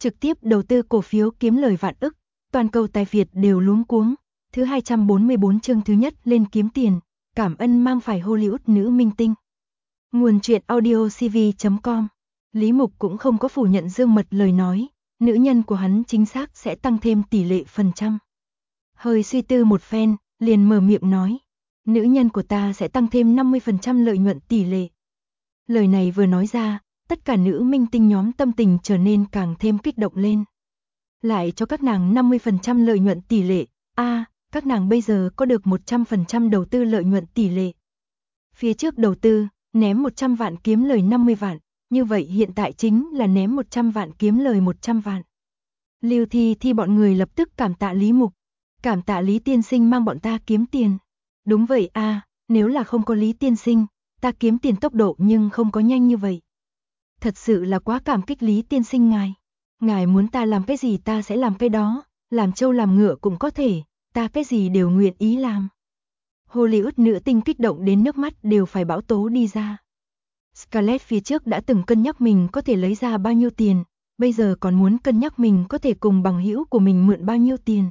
trực tiếp đầu tư cổ phiếu kiếm lời vạn ức, toàn cầu tài Việt đều luống cuống. Thứ 244 chương thứ nhất lên kiếm tiền, cảm ơn mang phải Hollywood nữ minh tinh. Nguồn truyện audio cv.com. Lý Mục cũng không có phủ nhận Dương Mật lời nói, nữ nhân của hắn chính xác sẽ tăng thêm tỷ lệ phần trăm. Hơi suy tư một phen, liền mở miệng nói, nữ nhân của ta sẽ tăng thêm 50% lợi nhuận tỷ lệ. Lời này vừa nói ra, tất cả nữ minh tinh nhóm tâm tình trở nên càng thêm kích động lên. Lại cho các nàng 50% lợi nhuận tỷ lệ, các nàng bây giờ có được 100% đầu tư lợi nhuận tỷ lệ. Phía trước đầu tư, ném 100 vạn kiếm lời 50 vạn, như vậy hiện tại chính là ném 100 vạn kiếm lời 100 vạn. Lưu Thi bọn người lập tức cảm tạ Lý Mục, cảm tạ Lý tiên sinh mang bọn ta kiếm tiền. Đúng vậy nếu là không có Lý tiên sinh, ta kiếm tiền tốc độ nhưng không có nhanh như vậy. Thật sự là quá cảm kích Lý tiên sinh ngài. Ngài muốn ta làm cái gì ta sẽ làm cái đó, làm trâu làm ngựa cũng có thể, ta cái gì đều nguyện ý làm. Hollywood nữ tinh kích động đến nước mắt đều phải bão tố đi ra. Scarlett phía trước đã từng cân nhắc mình có thể lấy ra bao nhiêu tiền, bây giờ còn muốn cân nhắc mình có thể cùng bằng hữu của mình mượn bao nhiêu tiền.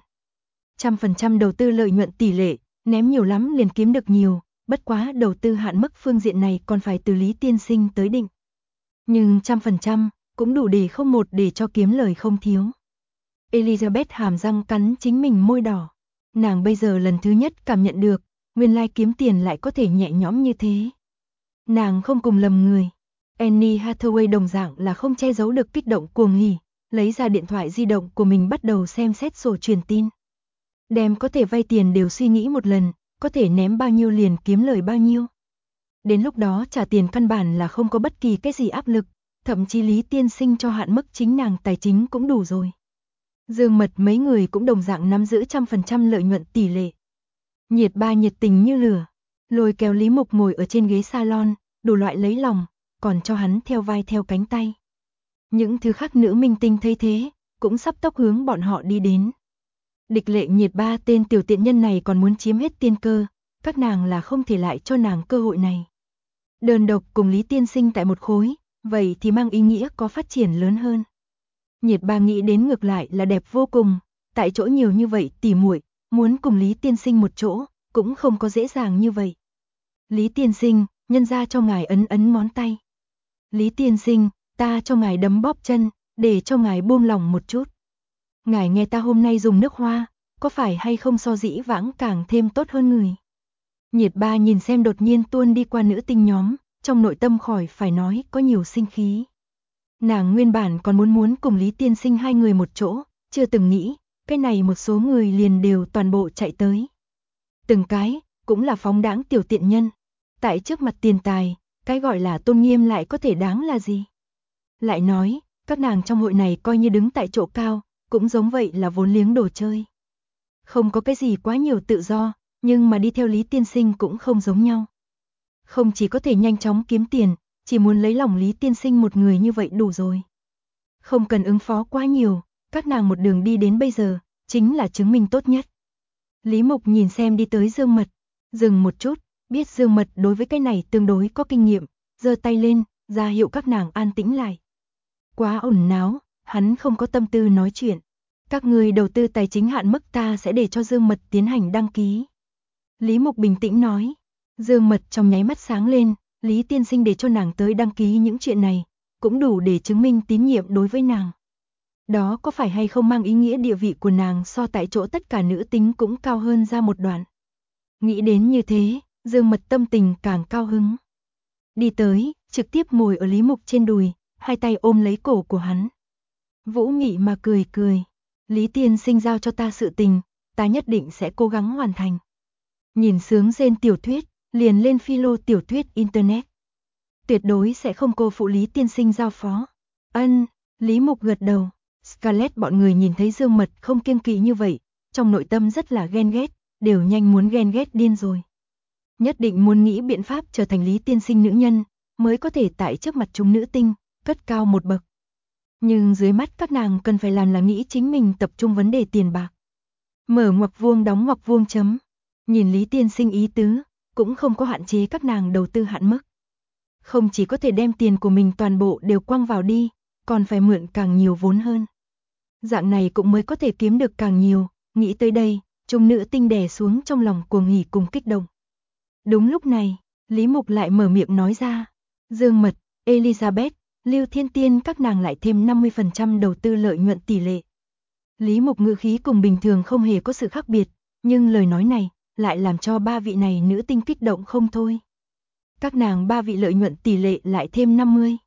100% đầu tư lợi nhuận tỷ lệ, ném nhiều lắm liền kiếm được nhiều, bất quá đầu tư hạn mức phương diện này còn phải từ Lý tiên sinh tới định. Nhưng 100% cũng đủ để không một để cho kiếm lời không thiếu. Elizabeth hàm răng cắn chính mình môi đỏ. Nàng bây giờ lần thứ nhất cảm nhận được, nguyên lai kiếm tiền lại có thể nhẹ nhõm như thế. Nàng không cùng lầm người. Annie Hathaway đồng dạng là không che giấu được kích động cuồng hỉ, lấy ra điện thoại di động của mình bắt đầu xem xét sổ truyền tin. Đem có thể vay tiền đều suy nghĩ một lần, có thể ném bao nhiêu liền kiếm lời bao nhiêu. Đến lúc đó trả tiền căn bản là không có bất kỳ cái gì áp lực, thậm chí Lý tiên sinh cho hạn mức chính nàng tài chính cũng đủ rồi. Dương Mật mấy người cũng đồng dạng nắm giữ 100% lợi nhuận tỷ lệ. Nhiệt Ba nhiệt tình như lửa, lôi kéo Lý Mục ngồi ở trên ghế salon, đủ loại lấy lòng, còn cho hắn theo vai theo cánh tay. Những thứ khác nữ minh tinh thấy thế, cũng sắp tốc hướng bọn họ đi đến. Địch Lệ Nhiệt Ba tên tiểu tiện nhân này còn muốn chiếm hết tiên cơ, các nàng là không thể lại cho nàng cơ hội này. Đơn độc cùng Lý tiên sinh tại một khối, vậy thì mang ý nghĩa có phát triển lớn hơn. Nhiệt Ba nghĩ đến ngược lại là đẹp vô cùng, tại chỗ nhiều như vậy tỉ muội, muốn cùng Lý tiên sinh một chỗ, cũng không có dễ dàng như vậy. Lý tiên sinh, nhân ra cho ngài ấn ngón tay. Lý tiên sinh, ta cho ngài đấm bóp chân, để cho ngài buông lòng một chút. Ngài nghe ta hôm nay dùng nước hoa, có phải hay không so dĩ vãng càng thêm tốt hơn người. Nhiệt Ba nhìn xem đột nhiên tuôn đi qua nữ tinh nhóm, trong nội tâm khỏi phải nói có nhiều sinh khí. Nàng nguyên bản còn muốn cùng Lý tiên sinh hai người một chỗ, chưa từng nghĩ, cái này một số người liền đều toàn bộ chạy tới. Từng cái, cũng là phóng đãng tiểu tiện nhân. Tại trước mặt tiền tài, cái gọi là tôn nghiêm lại có thể đáng là gì? Lại nói, các nàng trong hội này coi như đứng tại chỗ cao, cũng giống vậy là vốn liếng đồ chơi. Không có cái gì quá nhiều tự do, nhưng mà đi theo Lý tiên sinh cũng không giống nhau. Không chỉ có thể nhanh chóng kiếm tiền, chỉ muốn lấy lòng Lý tiên sinh một người như vậy đủ rồi. Không cần ứng phó quá nhiều, các nàng một đường đi đến bây giờ, chính là chứng minh tốt nhất. Lý Mục nhìn xem đi tới Dương Mật, dừng một chút, biết Dương Mật đối với cái này tương đối có kinh nghiệm, giơ tay lên, ra hiệu các nàng an tĩnh lại. Quá ồn náo, hắn không có tâm tư nói chuyện. Các người đầu tư tài chính hạn mức ta sẽ để cho Dương Mật tiến hành đăng ký. Lý Mục bình tĩnh nói. Dương Mật trong nháy mắt sáng lên, Lý tiên sinh để cho nàng tới đăng ký những chuyện này, cũng đủ để chứng minh tín nhiệm đối với nàng. Đó có phải hay không mang ý nghĩa địa vị của nàng so tại chỗ tất cả nữ tính cũng cao hơn ra một đoạn. Nghĩ đến như thế, Dương Mật tâm tình càng cao hứng. Đi tới, trực tiếp ngồi ở Lý Mục trên đùi, hai tay ôm lấy cổ của hắn. Vũ mị mà cười cười. Lý tiên sinh giao cho ta sự tình, ta nhất định sẽ cố gắng hoàn thành. Nhìn sướng rên tiểu thuyết, liền lên philo tiểu thuyết internet. Tuyệt đối sẽ không cô phụ Lý tiên sinh giao phó. Ân, Lý Mục gật đầu. Scarlett bọn người nhìn thấy Dương Mật không kiêng kỵ như vậy, trong nội tâm rất là ghen ghét, đều nhanh muốn ghen ghét điên rồi. Nhất định muốn nghĩ biện pháp trở thành Lý tiên sinh nữ nhân, mới có thể tại trước mặt chúng nữ tinh, cất cao một bậc. Nhưng dưới mắt các nàng cần phải làm là nghĩ chính mình tập trung vấn đề tiền bạc. Mở ngoặc vuông đóng ngoặc vuông chấm. Nhìn Lý tiên sinh ý tứ, cũng không có hạn chế các nàng đầu tư hạn mức. Không chỉ có thể đem tiền của mình toàn bộ đều quăng vào đi, còn phải mượn càng nhiều vốn hơn. Dạng này cũng mới có thể kiếm được càng nhiều, nghĩ tới đây, trung nữ tinh đè xuống trong lòng cuồng hỉ cùng kích động. Đúng lúc này, Lý Mục lại mở miệng nói ra, Dương Mật, Elizabeth, Lưu Thiên Tiên các nàng lại thêm 50% đầu tư lợi nhuận tỷ lệ. Lý Mục ngữ khí cùng bình thường không hề có sự khác biệt, nhưng lời nói này lại làm cho ba vị này nữ tinh kích động không thôi. Các nàng ba vị lợi nhuận tỷ lệ lại thêm 50.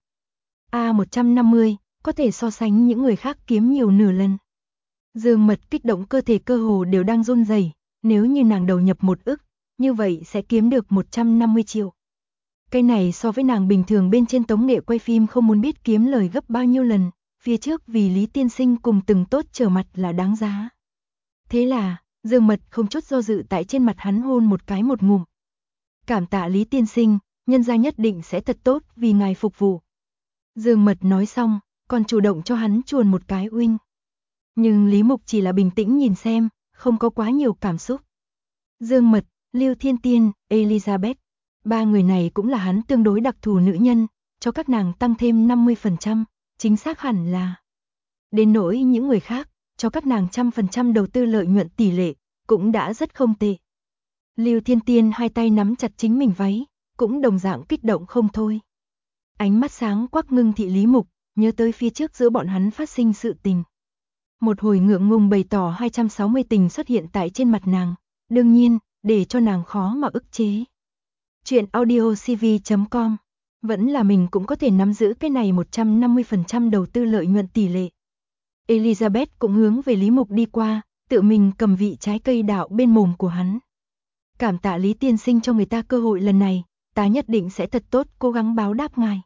150, có thể so sánh những người khác kiếm nhiều nửa lần. Dương Mật kích động cơ thể cơ hồ đều đang run rẩy, nếu như nàng đầu nhập 1 ức, như vậy sẽ kiếm được 150 triệu. Cái này so với nàng bình thường bên trên tống nghệ quay phim không muốn biết kiếm lời gấp bao nhiêu lần, phía trước vì Lý Tiên Sinh cùng từng tốt trở mặt là đáng giá. Thế là, Dương Mật không chút do dự tại trên mặt hắn hôn một cái một ngụm. Cảm tạ Lý Tiên Sinh, nhân gia nhất định sẽ thật tốt vì ngài phục vụ. Dương Mật nói xong, còn chủ động cho hắn chuồn một cái uinh. Nhưng Lý Mục chỉ là bình tĩnh nhìn xem, không có quá nhiều cảm xúc. Dương Mật, Lưu Thiên Tiên, Elizabeth, ba người này cũng là hắn tương đối đặc thù nữ nhân, cho các nàng tăng thêm 50%, chính xác hẳn là. Đến nỗi những người khác, cho các nàng 100% đầu tư lợi nhuận tỷ lệ, cũng đã rất không tệ. Lưu Thiên Tiên hai tay nắm chặt chính mình váy, cũng đồng dạng kích động không thôi. Ánh mắt sáng quắc ngưng thị Lý Mục, nhớ tới phía trước giữa bọn hắn phát sinh sự tình. Một hồi ngượng ngùng bày tỏ 260 tình xuất hiện tại trên mặt nàng, đương nhiên, để cho nàng khó mà ức chế. Chuyện audiocv.com, vẫn là mình cũng có thể nắm giữ cái này 150% đầu tư lợi nhuận tỷ lệ. Elizabeth cũng hướng về Lý Mục đi qua, tự mình cầm vị trái cây đạo bên mồm của hắn. Cảm tạ Lý Tiên Sinh cho người ta cơ hội lần này, ta nhất định sẽ thật tốt cố gắng báo đáp ngài.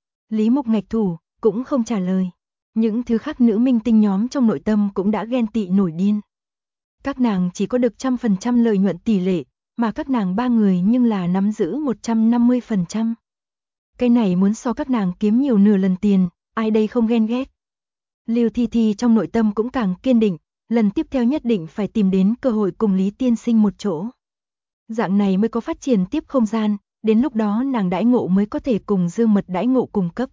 Lý Mục ngạch thủ, cũng không trả lời. Những thứ khác nữ minh tinh nhóm trong nội tâm cũng đã ghen tị nổi điên. Các nàng chỉ có được 100% lợi nhuận tỷ lệ, mà các nàng ba người nhưng là nắm giữ 150%. Cái này muốn so các nàng kiếm nhiều nửa lần tiền, ai đây không ghen ghét. Lưu Thi Thi trong nội tâm cũng càng kiên định, lần tiếp theo nhất định phải tìm đến cơ hội cùng Lý Tiên Sinh một chỗ. Dạng này mới có phát triển tiếp không gian, đến lúc đó nàng đãi ngộ mới có thể cùng Dương Mật đãi ngộ cùng cấp.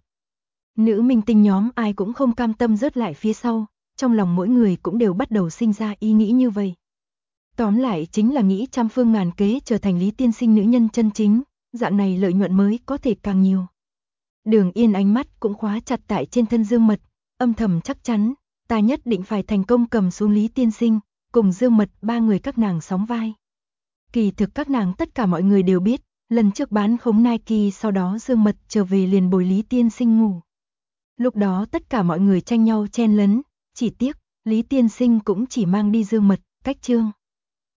Nữ minh tinh nhóm ai cũng không cam tâm rớt lại phía sau, trong lòng mỗi người cũng đều bắt đầu sinh ra ý nghĩ như vậy. Tóm lại chính là nghĩ trăm phương ngàn kế trở thành Lý Tiên Sinh nữ nhân chân chính, dạng này lợi nhuận mới có thể càng nhiều. Đường Yên ánh mắt cũng khóa chặt tại trên thân Dương Mật, âm thầm chắc chắn, ta nhất định phải thành công cầm xuống Lý Tiên Sinh, cùng Dương Mật ba người các nàng sóng vai. Kỳ thực các nàng tất cả mọi người đều biết, lần trước bán khống Nike sau đó Dương Mật trở về liền bồi Lý Tiên Sinh ngủ. Lúc đó tất cả mọi người tranh nhau chen lấn, chỉ tiếc, Lý Tiên Sinh cũng chỉ mang đi Dương Mật, cách chương.